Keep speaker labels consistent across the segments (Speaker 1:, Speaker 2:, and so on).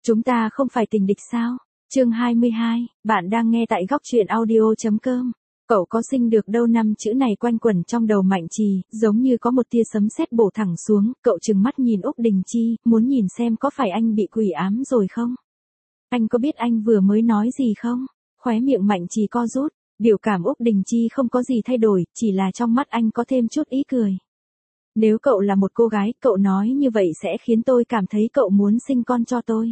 Speaker 1: Chúng ta không phải tình địch sao? Chương 22, bạn đang nghe tại góc truyện audio.com. Cậu có sinh được đâu, năm chữ này quanh quẩn trong đầu Mạnh Trì, giống như có một tia sấm sét bổ thẳng xuống, cậu trừng mắt nhìn Úc Đình Chi, muốn nhìn xem có phải anh bị quỷ ám rồi không? Anh có biết anh vừa mới nói gì không? Khóe miệng Mạnh Trì co rút, biểu cảm Úc Đình Chi không có gì thay đổi, chỉ là trong mắt anh có thêm chút ý cười. Nếu cậu là một cô gái, cậu nói như vậy sẽ khiến tôi cảm thấy cậu muốn sinh con cho tôi.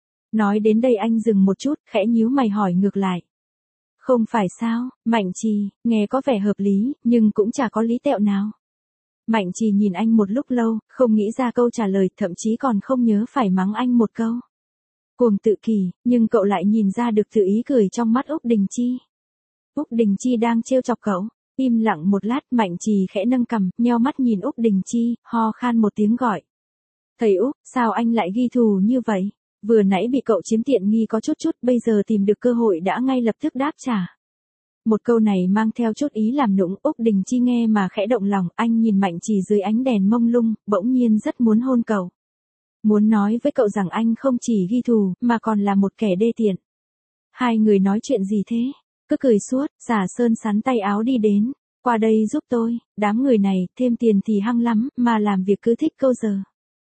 Speaker 1: Nói đến đây anh dừng một chút, khẽ nhíu mày hỏi ngược lại. Không phải sao, Mạnh Trì, nghe có vẻ hợp lý, nhưng cũng chả có lý tẹo nào. Mạnh Trì nhìn anh một lúc lâu, không nghĩ ra câu trả lời, thậm chí còn không nhớ phải mắng anh một câu. Cuồng tự kỷ, nhưng cậu lại nhìn ra được tự ý cười trong mắt Úc Đình Chi. Úc Đình Chi đang trêu chọc cậu. Im lặng một lát, Mạnh Trì khẽ nâng cằm, nheo mắt nhìn Úc Đình Chi, ho khan một tiếng gọi. Thầy Úc, sao anh lại ghi thù như vậy? Vừa nãy bị cậu chiếm tiện nghi có chút, bây giờ tìm được cơ hội đã ngay lập tức đáp trả. Một câu này mang theo chút ý làm nũng, Úc Đình Chi nghe mà khẽ động lòng, anh nhìn Mạnh Trì dưới ánh đèn mông lung, bỗng nhiên rất muốn hôn cậu. Muốn nói với cậu rằng anh không chỉ ghi thù, mà còn là một kẻ đê tiện. Hai người nói chuyện gì thế? Cứ cười suốt, Xà Sơn sắn tay áo đi đến. Qua đây giúp tôi, đám người này, thêm tiền thì hăng lắm, mà làm việc cứ thích câu giờ.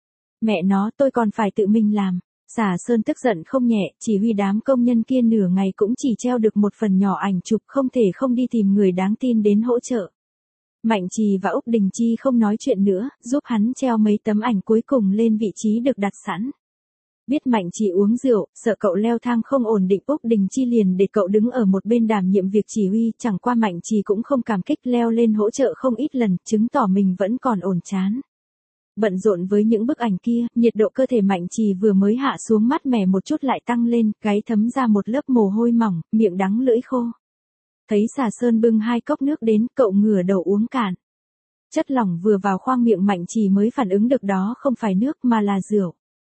Speaker 1: Mẹ nó, tôi còn phải tự mình làm. Xà Sơn tức giận không nhẹ, chỉ huy đám công nhân kia nửa ngày cũng chỉ treo được một phần nhỏ ảnh chụp, không thể không đi tìm người đáng tin đến hỗ trợ. Mạnh Trì và Úc Đình Chi không nói chuyện nữa, giúp hắn treo mấy tấm ảnh cuối cùng lên vị trí được đặt sẵn. Biết Mạnh Trì uống rượu, sợ cậu leo thang không ổn định, Úc Đình Chi liền để cậu đứng ở một bên đảm nhiệm việc chỉ huy, chẳng qua Mạnh Trì cũng không cảm kích, leo lên hỗ trợ không ít lần, chứng tỏ mình vẫn còn ổn chán. Bận rộn với những bức ảnh kia, nhiệt độ cơ thể Mạnh Trì vừa mới hạ xuống mát mẻ một chút lại tăng lên, gáy thấm ra một lớp mồ hôi mỏng, miệng đắng lưỡi khô. Thấy Xà Sơn bưng 2 cốc nước đến, cậu ngửa đầu uống cạn. Chất lỏng vừa vào khoang miệng Mạnh Trì mới phản ứng được đó không phải nước mà là rượu.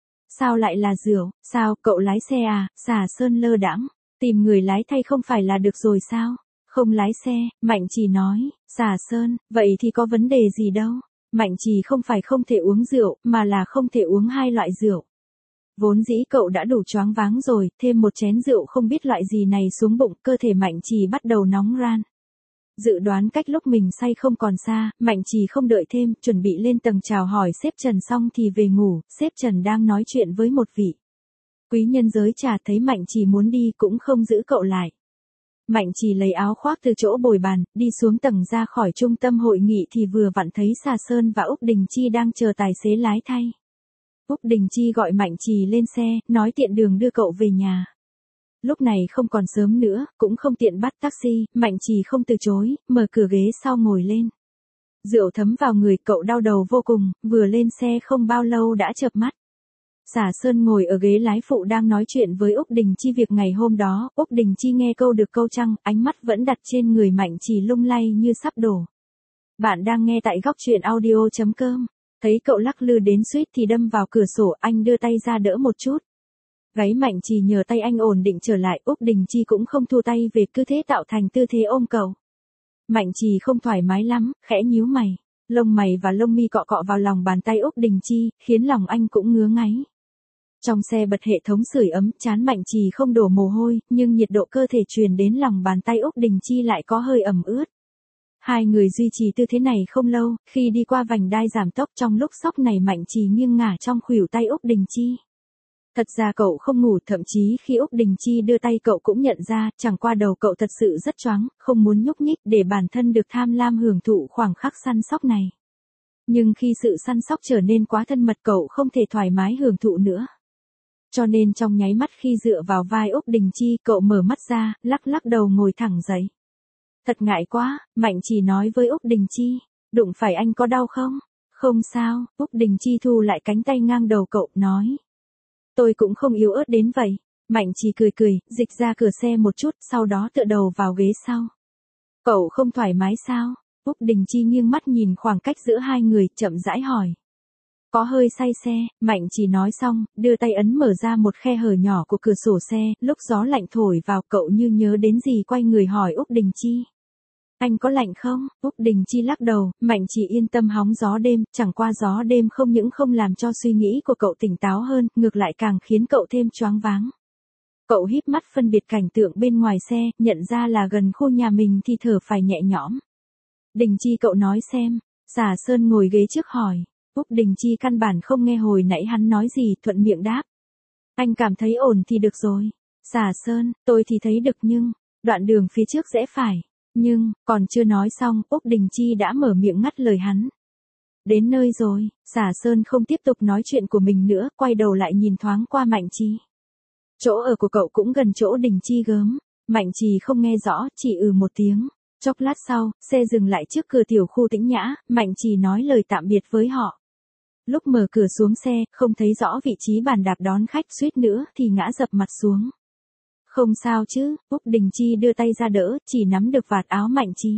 Speaker 1: Sao lại là rượu, sao, cậu lái xe à? Xà Sơn lơ đãng, tìm người lái thay không phải là được rồi sao? Không lái xe, Mạnh Trì nói. Xà Sơn, vậy thì có vấn đề gì đâu. Mạnh Trì không phải không thể uống rượu, mà là không thể uống 2 loại rượu. Vốn dĩ cậu đã đủ choáng váng rồi, thêm một chén rượu không biết loại gì này xuống bụng, cơ thể Mạnh Trì bắt đầu nóng ran. Dự đoán cách lúc mình say không còn xa, Mạnh Trì không đợi thêm, chuẩn bị lên tầng chào hỏi sếp Trần xong thì về ngủ, sếp Trần đang nói chuyện với một vị quý nhân giới trà, thấy Mạnh Trì muốn đi cũng không giữ cậu lại. Mạnh Trì lấy áo khoác từ chỗ bồi bàn, đi xuống tầng ra khỏi trung tâm hội nghị thì vừa vặn thấy Xà Sơn và Úc Đình Chi đang chờ tài xế lái thay. Úc Đình Chi gọi Mạnh Trì lên xe, nói tiện đường đưa cậu về nhà. Lúc này không còn sớm nữa, cũng không tiện bắt taxi, Mạnh Trì không từ chối, mở cửa ghế sau ngồi lên. Rượu thấm vào người, cậu đau đầu vô cùng, vừa lên xe không bao lâu đã chợp mắt. Xà Sơn ngồi ở ghế lái phụ đang nói chuyện với Úc Đình Chi việc ngày hôm đó, Úc Đình Chi nghe câu được câu trăng, ánh mắt vẫn đặt trên người Mạnh Trì lung lay như sắp đổ. Bạn đang nghe tại góc truyện audio.com. Thấy cậu lắc lư đến suýt thì đâm vào cửa sổ, anh đưa tay ra đỡ một chút. Gáy Mạnh Trì nhờ tay anh ổn định trở lại, Úc Đình Chi cũng không thu tay về, cứ thế tạo thành tư thế ôm cậu. Mạnh Trì không thoải mái lắm, khẽ nhíu mày. Lông mày và lông mi cọ cọ vào lòng bàn tay Úc Đình Chi, khiến lòng anh cũng ngứa ngáy. Trong xe bật hệ thống sưởi ấm, trán Mạnh Trì không đổ mồ hôi, nhưng nhiệt độ cơ thể truyền đến lòng bàn tay Úc Đình Chi lại có hơi ẩm ướt. Hai người duy trì tư thế này không lâu, khi đi qua vành đai giảm tốc trong lúc sóc này Mạnh Trì nghiêng ngả trong khuỷu tay Úc Đình Chi. Thật ra cậu không ngủ, thậm chí khi Úc Đình Chi đưa tay cậu cũng nhận ra, chẳng qua đầu cậu thật sự rất choáng, không muốn nhúc nhích để bản thân được tham lam hưởng thụ khoảng khắc săn sóc này. Nhưng khi sự săn sóc trở nên quá thân mật cậu không thể thoải mái hưởng thụ nữa. Cho nên trong nháy mắt khi dựa vào vai Úc Đình Chi, cậu mở mắt ra, lắc lắc đầu ngồi thẳng dậy. Thật ngại quá, Mạnh Trì nói với Úc Đình Chi. Đụng phải anh có đau không? Không sao, Úc Đình Chi thu lại cánh tay ngang đầu cậu, nói. Tôi cũng không yếu ớt đến vậy. Mạnh Trì cười, dịch ra cửa xe một chút, sau đó tựa đầu vào ghế sau. Cậu không thoải mái sao? Úc Đình Chi nghiêng mắt nhìn khoảng cách giữa hai người, chậm rãi hỏi. Có hơi say xe, Mạnh Trì nói xong, đưa tay ấn mở ra một khe hở nhỏ của cửa sổ xe, lúc gió lạnh thổi vào cậu như nhớ đến gì quay người hỏi Úc Đình Chi. Anh có lạnh không? Úc Đình Chi lắc đầu, Mạnh Trì yên tâm hóng gió đêm, chẳng qua gió đêm không những không làm cho suy nghĩ của cậu tỉnh táo hơn, ngược lại càng khiến cậu thêm choáng váng. Cậu híp mắt phân biệt cảnh tượng bên ngoài xe, nhận ra là gần khu nhà mình thì thở phải nhẹ nhõm. Đình Chi cậu nói xem. Xà Sơn ngồi ghế trước hỏi. Úc Đình Chi căn bản không nghe hồi nãy hắn nói gì, thuận miệng đáp. Anh cảm thấy ổn thì được rồi. Xà Sơn, tôi thì thấy được nhưng, đoạn đường phía trước rẽ phải. Nhưng, còn chưa nói xong, Úc Đình Chi đã mở miệng ngắt lời hắn. Đến nơi rồi, Xà Sơn không tiếp tục nói chuyện của mình nữa, quay đầu lại nhìn thoáng qua Mạnh Trì. Chỗ ở của cậu cũng gần chỗ Đình Chi gớm. Mạnh Trì không nghe rõ, chỉ một tiếng. Chốc lát sau, xe dừng lại trước cửa tiểu khu Tĩnh Nhã, Mạnh Trì nói lời tạm biệt với họ. Lúc mở cửa xuống xe, không thấy rõ vị trí bàn đạp đón khách, suýt nữa thì ngã dập mặt xuống. Không sao chứ, Úc Đình Chi đưa tay ra đỡ, chỉ nắm được vạt áo Mạnh Trì.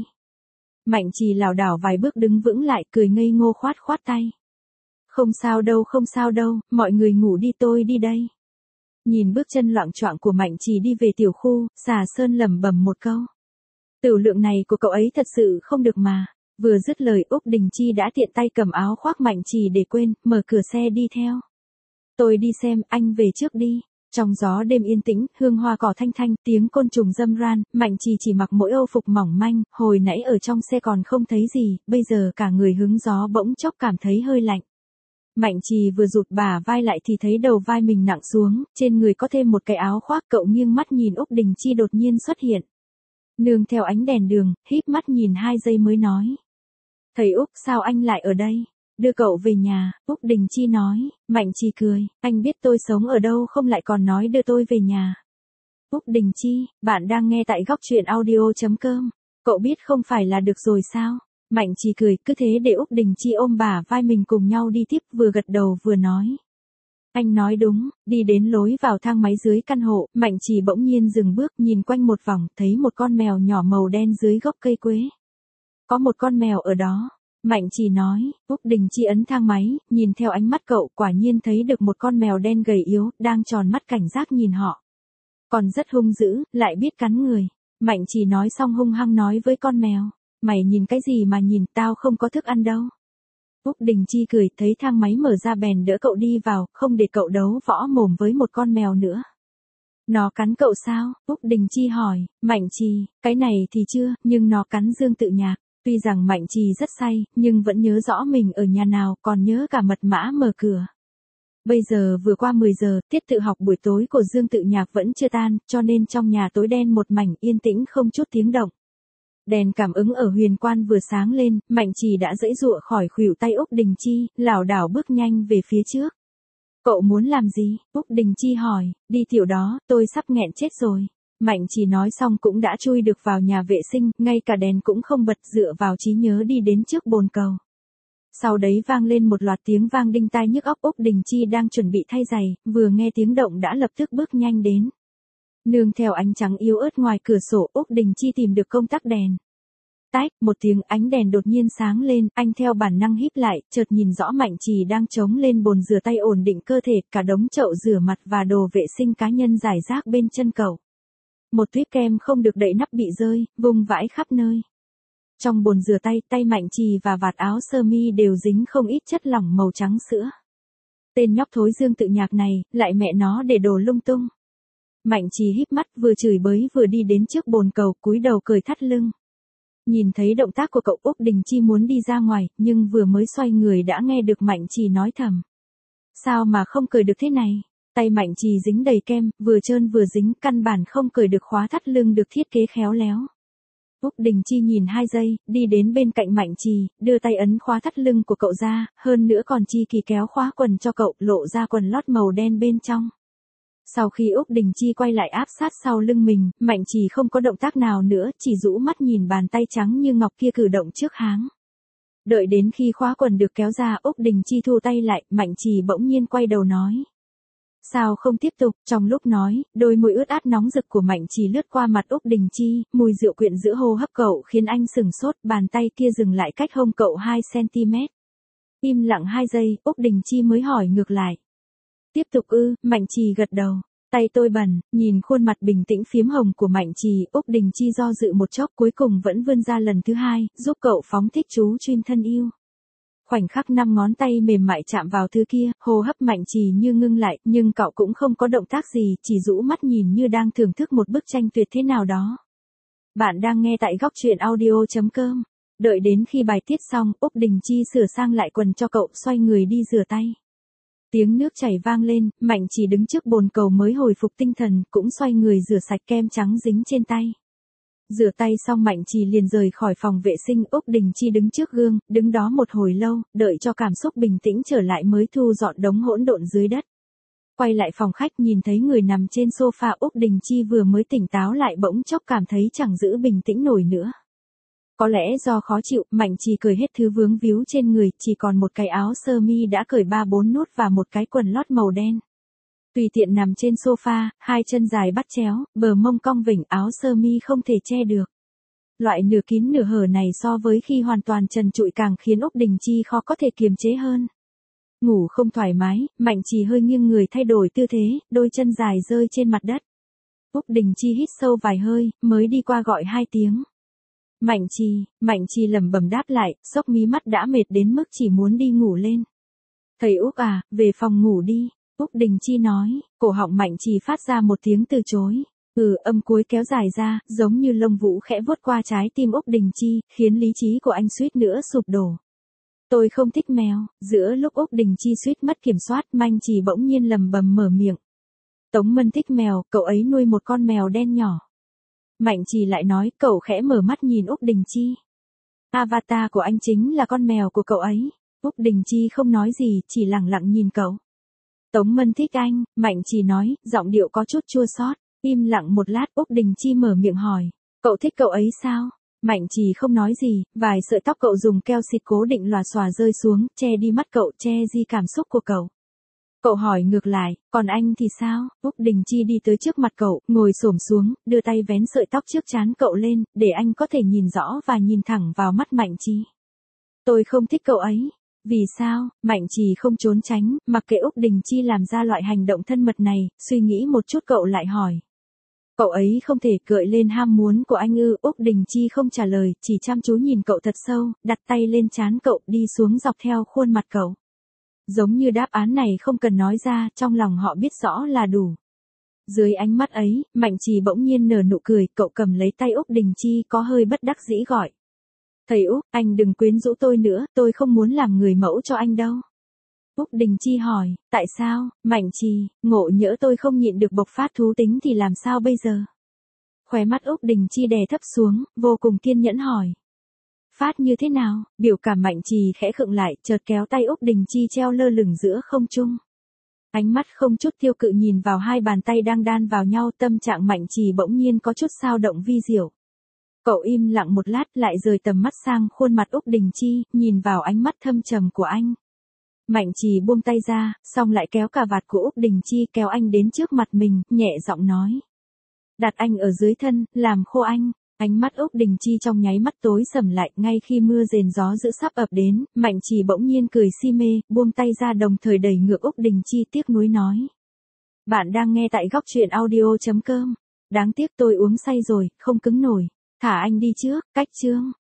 Speaker 1: Mạnh Trì lảo đảo vài bước đứng vững lại, cười ngây ngô khoát khoát tay. Không sao đâu, mọi người ngủ đi tôi đi đây. Nhìn bước chân loạng choạng của Mạnh Trì đi về tiểu khu, Xà Sơn lẩm bẩm một câu. Tửu lượng này của cậu ấy thật sự không được mà. Vừa dứt lời Úc Đình Chi đã tiện tay cầm áo khoác Mạnh Trì để quên, mở cửa xe đi theo. Tôi đi xem, anh về trước đi. Trong gió đêm yên tĩnh, hương hoa cỏ thanh thanh, tiếng côn trùng râm ran, Mạnh Trì chỉ mặc mỗi âu phục mỏng manh, hồi nãy ở trong xe còn không thấy gì, bây giờ cả người hứng gió bỗng chốc cảm thấy hơi lạnh. Mạnh Trì vừa rụt bả vai lại thì thấy đầu vai mình nặng xuống, trên người có thêm một cái áo khoác, cậu nghiêng mắt nhìn Úc Đình Chi đột nhiên xuất hiện. Nương theo ánh đèn đường, híp mắt nhìn 2 giây mới nói. Thầy Úc sao anh lại ở đây? Đưa cậu về nhà, Úc Đình Chi nói. Mạnh Trì cười, anh biết tôi sống ở đâu không lại còn nói đưa tôi về nhà. Úc Đình Chi, bạn đang nghe tại góc truyện audio.com. Cậu biết không phải là được rồi sao? Mạnh Trì cười, cứ thế để Úc Đình Chi ôm bả vai mình cùng nhau đi tiếp, vừa gật đầu vừa nói. Anh nói đúng, đi đến lối vào thang máy dưới căn hộ, Mạnh Trì bỗng nhiên dừng bước, nhìn quanh một vòng, thấy một con mèo nhỏ màu đen dưới gốc cây quế. Có một con mèo ở đó. Mạnh Trì nói. Úc Đình Chi ấn thang máy, nhìn theo ánh mắt cậu, quả nhiên thấy được một con mèo đen gầy yếu, đang tròn mắt cảnh giác nhìn họ. Còn rất hung dữ, lại biết cắn người. Mạnh Trì nói xong hung hăng nói với con mèo. Mày nhìn cái gì mà nhìn, tao không có thức ăn đâu. Úc Đình Chi cười, thấy thang máy mở ra bèn đỡ cậu đi vào, không để cậu đấu võ mồm với một con mèo nữa. Nó cắn cậu sao? Úc Đình Chi hỏi. Mạnh Trì, cái này thì chưa, nhưng nó cắn Dương Tự Nhạc. Tuy rằng Mạnh Trì rất say, nhưng vẫn nhớ rõ mình ở nhà nào, còn nhớ cả mật mã mở cửa. Bây giờ vừa qua 10 giờ, tiết tự học buổi tối của Dương Tự Nhạc vẫn chưa tan, cho nên trong nhà tối đen một mảnh, yên tĩnh không chút tiếng động. Đèn cảm ứng ở huyền quan vừa sáng lên, Mạnh Trì đã giãy giụa khỏi khuỷu tay Úc Đình Chi, lảo đảo bước nhanh về phía trước. Cậu muốn làm gì? Úc Đình Chi hỏi. Đi tiểu đó, tôi sắp nghẹn chết rồi. Mạnh Trì nói xong cũng đã chui được vào nhà vệ sinh, ngay cả đèn cũng không bật, dựa vào trí nhớ đi đến trước bồn cầu. Sau đấy vang lên một loạt tiếng vang đinh tai nhức óc. Úc Đình Chi đang chuẩn bị thay giày, vừa nghe tiếng động đã lập tức bước nhanh đến. Nương theo ánh trắng yếu ớt ngoài cửa sổ, Úc Đình Chi tìm được công tắc đèn. Tách, một tiếng, ánh đèn đột nhiên sáng lên, anh theo bản năng híp lại, chợt nhìn rõ Mạnh Trì đang chống lên bồn rửa tay ổn định cơ thể, cả đống chậu rửa mặt và đồ vệ sinh cá nhân rải rác bên chân cậu. Một tuyết kem không được đậy nắp bị rơi, vung vãi khắp nơi. Trong bồn rửa tay, tay Mạnh Trì và vạt áo sơ mi đều dính không ít chất lỏng màu trắng sữa. Tên nhóc thối Dương Tự Nhạc này, lại mẹ nó để đồ lung tung. Mạnh Trì híp mắt, vừa chửi bới vừa đi đến trước bồn cầu, cúi đầu cởi thắt lưng. Nhìn thấy động tác của cậu, Úc Đình Chi muốn đi ra ngoài, nhưng vừa mới xoay người đã nghe được Mạnh Trì nói thầm. Sao mà không cởi được thế này? Tay Mạnh Trì dính đầy kem, vừa trơn vừa dính, căn bản không cởi được khóa thắt lưng được thiết kế khéo léo. Úc Đình Chi nhìn 2 giây, đi đến bên cạnh Mạnh Trì, đưa tay ấn khóa thắt lưng của cậu ra, hơn nữa còn chi kỳ kéo khóa quần cho cậu, lộ ra quần lót màu đen bên trong. Sau khi Úc Đình Chi quay lại áp sát sau lưng mình, Mạnh Trì không có động tác nào nữa, chỉ rũ mắt nhìn bàn tay trắng như ngọc kia cử động trước háng. Đợi đến khi khóa quần được kéo ra, Úc Đình Chi thu tay lại, Mạnh Trì bỗng nhiên quay đầu nói. Sao không tiếp tục? Trong lúc nói, đôi môi ướt át nóng rực của Mạnh Trì lướt qua mặt Úc Đình Chi, mùi rượu quyện giữa hô hấp cậu khiến anh sừng sốt, bàn tay kia dừng lại cách hông cậu 2 cm. Im lặng 2 giây, Úc Đình Chi mới hỏi ngược lại. Tiếp tục ư? Mạnh Trì gật đầu. Tay tôi bẩn, nhìn khuôn mặt bình tĩnh phiếm hồng của Mạnh Trì, Úc Đình Chi do dự một chốc cuối cùng vẫn vươn ra lần thứ hai, giúp cậu phóng thích chú chuyên thân yêu. Khoảnh khắc 5 ngón tay mềm mại chạm vào thứ kia, hô hấp Mạnh Trì như ngưng lại, nhưng cậu cũng không có động tác gì, chỉ rũ mắt nhìn như đang thưởng thức một bức tranh tuyệt thế nào đó. Bạn đang nghe tại góc truyện audio.com. Đợi đến khi bài tiết xong, Úc Đình Chi sửa sang lại quần cho cậu, xoay người đi rửa tay. Tiếng nước chảy vang lên, Mạnh Trì đứng trước bồn cầu mới hồi phục tinh thần, cũng xoay người rửa sạch kem trắng dính trên tay. Rửa tay xong Mạnh Trì liền rời khỏi phòng vệ sinh, Úc Đình Chi đứng trước gương, đứng đó một hồi lâu, đợi cho cảm xúc bình tĩnh trở lại mới thu dọn đống hỗn độn dưới đất. Quay lại phòng khách nhìn thấy người nằm trên sofa, Úc Đình Chi vừa mới tỉnh táo lại bỗng chốc cảm thấy chẳng giữ bình tĩnh nổi nữa. Có lẽ do khó chịu, Mạnh Trì cởi hết thứ vướng víu trên người, chỉ còn một cái áo sơ mi đã cởi 3-4 nút và một cái quần lót màu đen. Tùy tiện nằm trên sofa, hai chân dài bắt chéo, bờ mông cong vểnh, áo sơ mi không thể che được. Loại nửa kín nửa hở này so với khi hoàn toàn trần trụi càng khiến Úc Đình Chi khó có thể kiềm chế hơn. Ngủ không thoải mái, Mạnh Trì hơi nghiêng người thay đổi tư thế, đôi chân dài rơi trên mặt đất. Úc Đình Chi hít sâu vài hơi, mới đi qua gọi 2 tiếng. Mạnh Trì lẩm bẩm đáp lại, xốc mí mắt đã mệt đến mức chỉ muốn đi ngủ lên. Thầy Úc à, về phòng ngủ đi, Úc Đình Chi nói, cổ họng Mạnh Trì phát ra một tiếng từ chối. Âm cuối kéo dài ra, giống như lông vũ khẽ vuốt qua trái tim Úc Đình Chi, khiến lý trí của anh suýt nữa sụp đổ. Tôi không thích mèo, giữa lúc Úc Đình Chi suýt mất kiểm soát, Mạnh Trì bỗng nhiên lầm bầm mở miệng. Tống Mân thích mèo, cậu ấy nuôi một con mèo đen nhỏ. Mạnh Trì lại nói, cậu khẽ mở mắt nhìn Úc Đình Chi. Avatar của anh chính là con mèo của cậu ấy. Úc Đình Chi không nói gì, chỉ lặng lặng nhìn cậu. Tống Mân thích anh, Mạnh Trì nói, giọng điệu có chút chua xót. Im lặng một lát, Úc Đình Chi mở miệng hỏi, cậu thích cậu ấy sao? Mạnh Trì không nói gì, vài sợi tóc cậu dùng keo xịt cố định lòa xòa rơi xuống, che đi mắt cậu, che di cảm xúc của cậu. Cậu hỏi ngược lại, còn anh thì sao? Úc Đình Chi đi tới trước mặt cậu, ngồi xổm xuống, đưa tay vén sợi tóc trước trán cậu lên, để anh có thể nhìn rõ và nhìn thẳng vào mắt Mạnh Trì. Tôi không thích cậu ấy. Vì sao? Mạnh Trì không trốn tránh, mặc kệ Úc Đình Chi làm ra loại hành động thân mật này, suy nghĩ một chút cậu lại hỏi. Cậu ấy không thể gợi lên ham muốn của anh ư? Úc Đình Chi không trả lời, chỉ chăm chú nhìn cậu thật sâu, đặt tay lên trán cậu, đi xuống dọc theo khuôn mặt cậu. Giống như đáp án này không cần nói ra, trong lòng họ biết rõ là đủ. Dưới ánh mắt ấy, Mạnh Trì bỗng nhiên nở nụ cười, cậu cầm lấy tay Úc Đình Chi có hơi bất đắc dĩ gọi. Thầy Úc, anh đừng quyến rũ tôi nữa, tôi không muốn làm người mẫu cho anh đâu. Úc Đình Chi hỏi, tại sao? Mạnh Trì, ngộ nhỡ tôi không nhịn được bộc phát thú tính thì làm sao bây giờ? Khóe mắt Úc Đình Chi đè thấp xuống, vô cùng kiên nhẫn hỏi. Phát như thế nào? Biểu cảm Mạnh Trì khẽ khựng lại, chợt kéo tay Úc Đình Chi treo lơ lửng giữa không trung. Ánh mắt không chút tiêu cự nhìn vào hai bàn tay đang đan vào nhau, tâm trạng Mạnh Trì bỗng nhiên có chút xao động vi diệu. Cậu im lặng một lát, lại rời tầm mắt sang khuôn mặt Úc Đình Chi, nhìn vào ánh mắt thâm trầm của anh. Mạnh Trì buông tay ra, xong lại kéo cà vạt của Úc Đình Chi, kéo anh đến trước mặt mình, nhẹ giọng nói. Đặt anh ở dưới thân, làm khô anh. Ánh mắt Úc Đình Chi trong nháy mắt tối sầm lại, ngay khi mưa rền gió dữ sắp ập đến, Mạnh Trì bỗng nhiên cười si mê, buông tay ra đồng thời đẩy ngược Úc Đình Chi, tiếc nuối nói. Bạn đang nghe tại góc truyện audio.com. Đáng tiếc tôi uống say rồi, không cứng nổi. Thả anh đi trước, cách chương.